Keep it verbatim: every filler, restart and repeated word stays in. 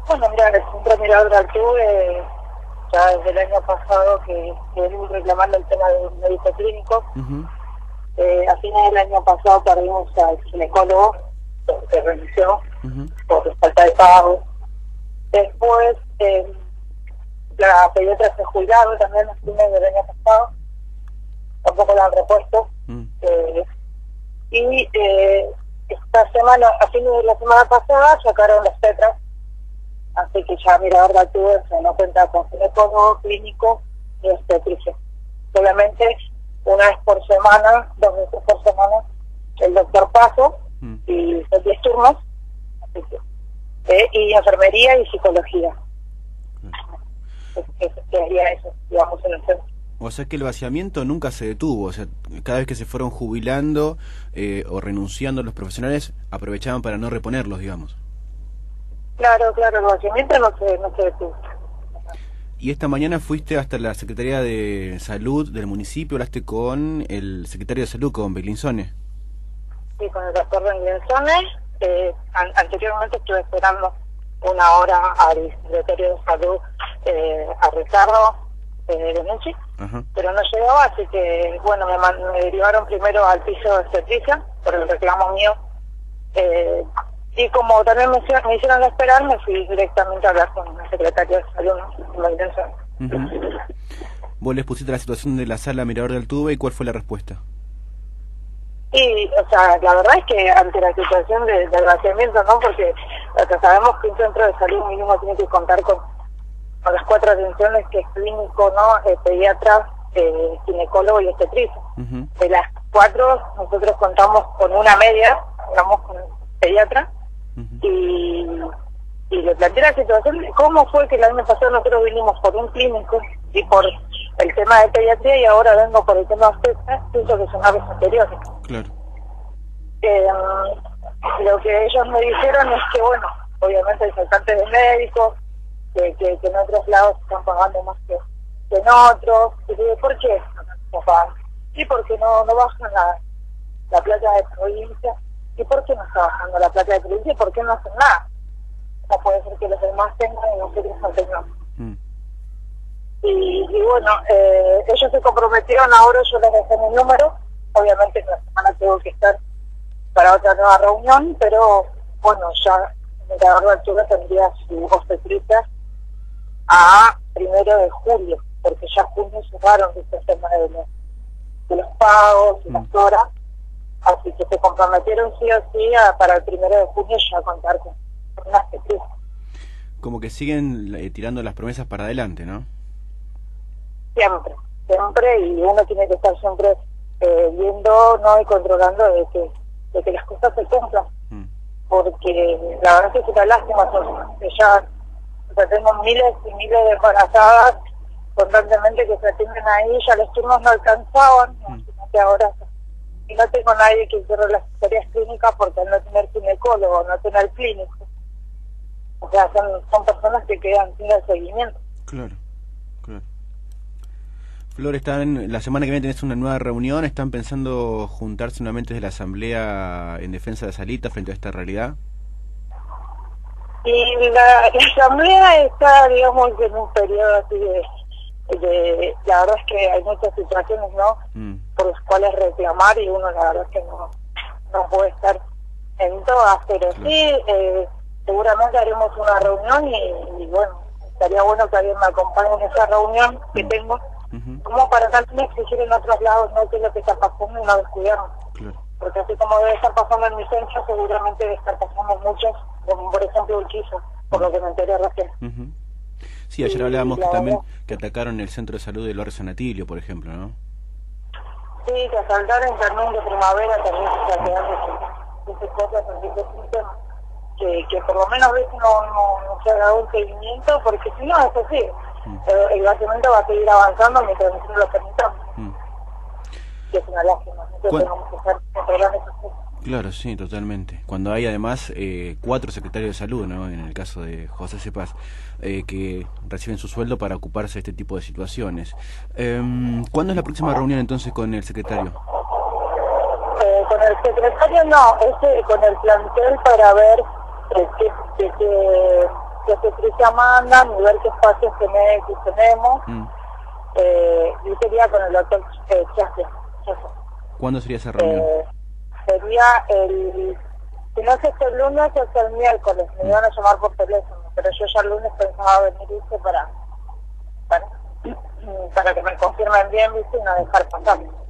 Bueno, mira, el Centro Mirador de Altuve, ya desde el año pasado que, que venimos reclamando el tema del médico clínico. Uh-huh. Eh, a fines del año pasado perdimos al ginecólogo, que renunció Uh-huh. por falta de pago. Después, eh, la pediatra se jubilaron también a fines del año pasado, tampoco la han repuesto. Uh-huh. Eh, y eh, esta semana, a fines de la semana pasada, sacaron las tetras. Así que ya Mirador de Altuve se no cuenta con ginecólogo clínico ni obstetricia. Solamente una vez por semana, dos veces por semana, el doctor Paso, Mm. y son diez turnos, así que, eh, y enfermería y psicología. Claro. Es, es, sería eso, digamos, en el centro. O sea que el vaciamiento nunca se detuvo, o sea, cada vez que se fueron jubilando eh, o renunciando los profesionales, aprovechaban para no reponerlos, digamos. Claro, claro, el vaciamiento no se, no se detuvo. Y esta mañana fuiste hasta la Secretaría de Salud del municipio, hablaste con el secretario de Salud, con Bellinzone. Sí, con el doctor Bellinzone. Eh, an anteriormente estuve esperando una hora al secretario de Salud, eh, a Ricardo eh, Benucci, Ajá. pero no llegaba, así que, bueno, me, me derivaron primero al piso de obstetricia por el reclamo mío. Eh, y como también me, me hicieron esperar, me fui directamente a hablar con el secretario de Salud, ¿no? Con Bellinzone. Uh-huh. Vos les pusiste la situación de la sala Mirador de Altuve, ¿y cuál fue la respuesta? Y, o sea, la verdad es que ante la situación de, del vaciamiento, ¿no? Porque, o sea, sabemos que un centro de salud mínimo tiene que contar con, con las cuatro atenciones, que es clínico, ¿no? Eh, pediatra, eh, ginecólogo y obstetricia. Uh-huh. De las cuatro, nosotros contamos con una media, digamos, con el pediatra, Uh-huh. y, y le planteé la situación de cómo fue que el año pasado nosotros vinimos por un clínico y por el tema de pediatría, y ahora vengo por el tema de obstetricia, pienso que son aves anteriores. Claro. Eh, lo que ellos me dijeron es que, bueno, obviamente hay faltantes de médicos, que, que, que en otros lados están pagando más que, que en otros. Y digo, ¿por qué no pagan? Sí, porque no, no bajan la, la plata de provincia. ¿Y por qué no está bajando la plata de provincia? ¿Y por qué no hacen nada? No puede ser que los demás tengan y nosotros no tengamos. Mm. Y, y bueno, eh, ellos se comprometieron, ahora yo les dejé mi número. Obviamente en la semana tengo que estar para otra nueva reunión, pero bueno, ya Mirador de Altuve tendría su obstetricia a primero de julio, porque ya junio cerraron este tema de los, de los pagos y Mm. las horas, así que se comprometieron sí o sí a, para el primero de junio ya contar con, con una obstetricia. Como que siguen eh, tirando las promesas para adelante, ¿no? Siempre, siempre, y uno tiene que estar siempre eh, viendo, no y controlando de que, de que las cosas se cumplan, Mm. porque la verdad es que es una lástima, que ya, o sea, tengo miles y miles de embarazadas constantemente que se atienden ahí, ya los turnos no alcanzaban, Mm. que ahora, y no tengo nadie que cierre las historias clínicas porque al no tener ginecólogo, no tener clínico, o sea, son, son personas que quedan sin el seguimiento. Claro, claro. Flor, están, la semana que viene tenés una nueva reunión, ¿están pensando juntarse nuevamente desde la Asamblea en defensa de Salita frente a esta realidad? Y la, la asamblea está, digamos, en un periodo así de, de... La verdad es que hay muchas situaciones, ¿no?, Mm. por las cuales reclamar, y uno la verdad es que no, no puede estar en todas, pero Claro. sí, eh, seguramente haremos una reunión y, y bueno, estaría bueno que alguien me acompañe en esa reunión que Mm. tengo, Uh-huh. como para también exigir en otros lados, ¿no?, qué es lo que está pasando y no descuidarnos. Claro. Porque así como debe estar pasando en mi centro, seguramente debe estar pasando en muchos, como por ejemplo Urquiza, por lo que me enteré recién. Uh-huh. Sí, ayer Y hablábamos que la también verdad- que atacaron el centro de salud de Lorenzo Natilio, por ejemplo, ¿no? Sí, que asaltaron en Jardín de Primavera también se está quedando esas cosas, así que es un tema que, que por lo menos ves no, no, no se haga un seguimiento, porque si no, es así. Mm. El, el vaciamiento va a seguir avanzando mientras nosotros lo permitamos. Mm. Que es una lástima, nosotros ¿Cuál? tenemos que estar controlando esas cosas. Claro, sí, totalmente. Cuando hay además eh, cuatro secretarios de salud, ¿no? En el caso de José Cepaz, eh, que reciben su sueldo para ocuparse de este tipo de situaciones. Eh, ¿Cuándo es la próxima reunión entonces con el secretario? Eh, con el secretario no, es eh, con el plantel para ver eh, qué, qué, qué, qué provincia mandan y ver qué espacios tenés, que tenemos. Mm. Eh, y sería con el doctor eh, Chase. ¿Cuándo sería esa reunión? Eh, sería el... Si no es este lunes, es el miércoles. Me iban a llamar por teléfono, pero yo ya el lunes pensaba venir, ¿viste? Para, para, para que me confirmen bien, ¿viste? Y no dejar pasar.